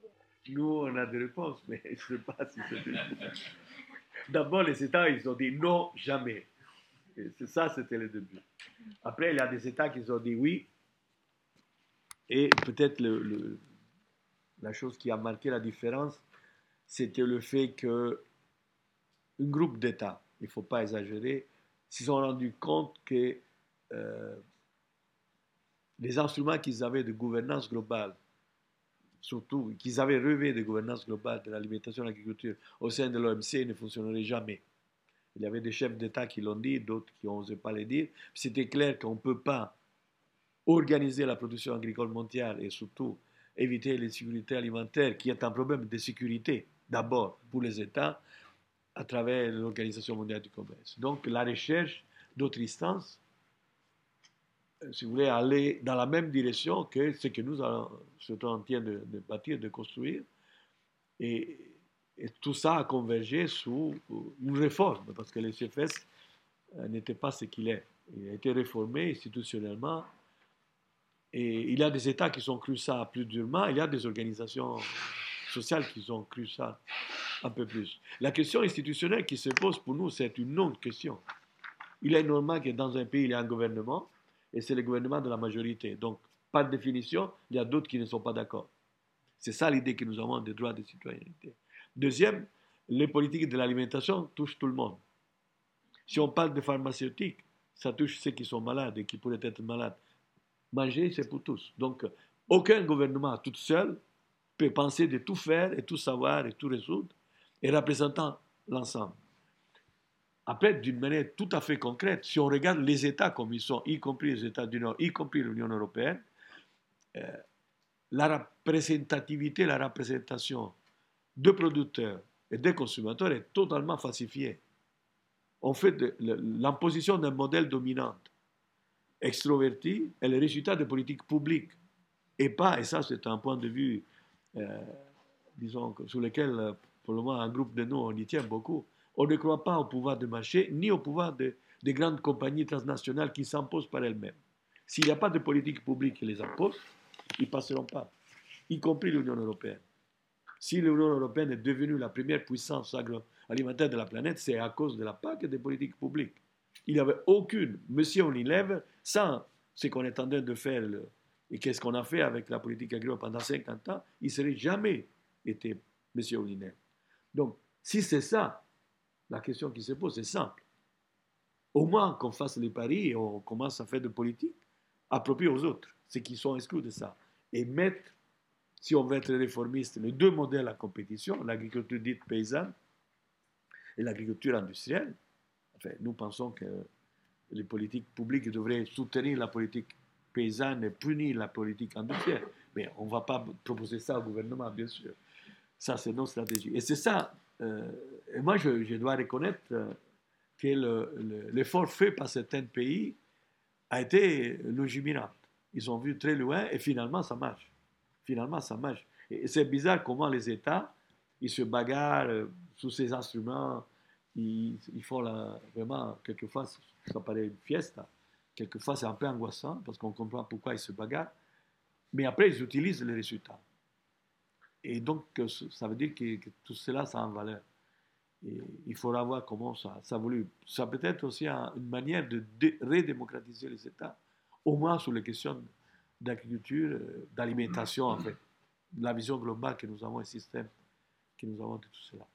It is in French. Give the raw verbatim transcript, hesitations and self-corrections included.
Nous, on a des réponses, mais je ne sais pas si c'est... D'abord, les États, ils ont dit non, jamais. Et c'est ça, c'était le début. Après, il y a des États qui ont dit oui. Et peut-être le, le, la chose qui a marqué la différence, c'était le fait que un groupe d'États, il ne faut pas exagérer, se sont rendus compte que euh, les instruments qu'ils avaient de gouvernance globale, surtout qu'ils avaient rêvé de gouvernance globale de l'alimentation et de l'agriculture au sein de l'O M C, ne fonctionneraient jamais. Il y avait des chefs d'État qui l'ont dit, d'autres qui n'osaient pas le dire. C'était clair qu'on ne peut pas organiser la production agricole mondiale et surtout éviter l'insécurité alimentaire, qui est un problème de sécurité d'abord pour les États, à travers l'Organisation mondiale du commerce. Donc la recherche d'autres instances, si vous voulez, aller dans la même direction que ce que nous sommes en train de, de bâtir, de construire. Et, et, tout ça a convergé sous une réforme, parce que le C F S n'était pas ce qu'il est. Il a été réformé institutionnellement. Et il y a des États qui ont cru ça plus durement, il y a des organisations sociales qui ont cru ça un peu plus. La question institutionnelle qui se pose pour nous, c'est une autre question. Il est normal que dans un pays, il y ait un gouvernement, et c'est le gouvernement de la majorité. Donc, par définition, il y a d'autres qui ne sont pas d'accord. C'est ça l'idée que nous avons des droits de citoyenneté. Deuxième, les politiques de l'alimentation touchent tout le monde. Si on parle de pharmaceutique, ça touche ceux qui sont malades et qui pourraient être malades. Manger, c'est pour tous. Donc, aucun gouvernement tout seul peut penser de tout faire et tout savoir et tout résoudre et représentant l'ensemble. Après, d'une manière tout à fait concrète, si on regarde les États comme ils sont, y compris les États du Nord, y compris l'Union européenne, euh, la représentativité, la représentation de producteurs et de consommateurs est totalement falsifiée. On fait de, l'imposition d'un modèle dominant, extroverti, est le résultat de politiques publiques. Et pas, et ça c'est un point de vue, euh, disons, sur lequel, pour le moment, un groupe de nous, on y tient beaucoup, on ne croit pas au pouvoir de marché, ni au pouvoir de, des grandes compagnies transnationales qui s'imposent par elles-mêmes. S'il n'y a pas de politique publique qui les impose, ils ne passeront pas, y compris l'Union européenne. Si l'Union européenne est devenue la première puissance agroalimentaire de la planète, c'est à cause de la P A C et des politiques publiques. Il n'y avait aucune, Monsieur Unilever, sans ce qu'on est en train de faire, le, et qu'est-ce qu'on a fait avec la politique agricole pendant cinquante ans, il ne serait jamais été Monsieur Unilever. Donc, si c'est ça, la question qui se pose, c'est simple. Au moins qu'on fasse les paris et on commence à faire de politique appropriée aux autres, ceux qui sont exclus de ça. Et mettre, si on veut être réformiste, les deux modèles en compétition, l'agriculture dite paysanne et l'agriculture industrielle. Enfin, nous pensons que les politiques publiques devraient soutenir la politique paysanne et punir la politique industrielle. Mais on ne va pas proposer ça au gouvernement, bien sûr. Ça, c'est notre stratégie. Et c'est ça. Euh, et moi, je, je dois reconnaître euh, que le, le, l'effort fait par certains pays a été longimilant. Ils ont vu très loin et finalement, ça marche. Finalement, ça marche. Et c'est bizarre comment les États, ils se bagarrent euh, sous ces instruments. Ils, ils font la, vraiment, quelquefois, ça paraît une fiesta. Quelquefois, c'est un peu angoissant parce qu'on comprend pourquoi ils se bagarrent. Mais après, ils utilisent les résultats. Et donc, ça veut dire que, que tout cela, ça a une valeur. Et il faudra voir comment ça, ça évolue. Ça peut être aussi un, une manière de dé, redémocratiser les États, au moins sur les questions d'agriculture, d'alimentation, en fait. La vision globale que nous avons, un système que nous avons de tout cela.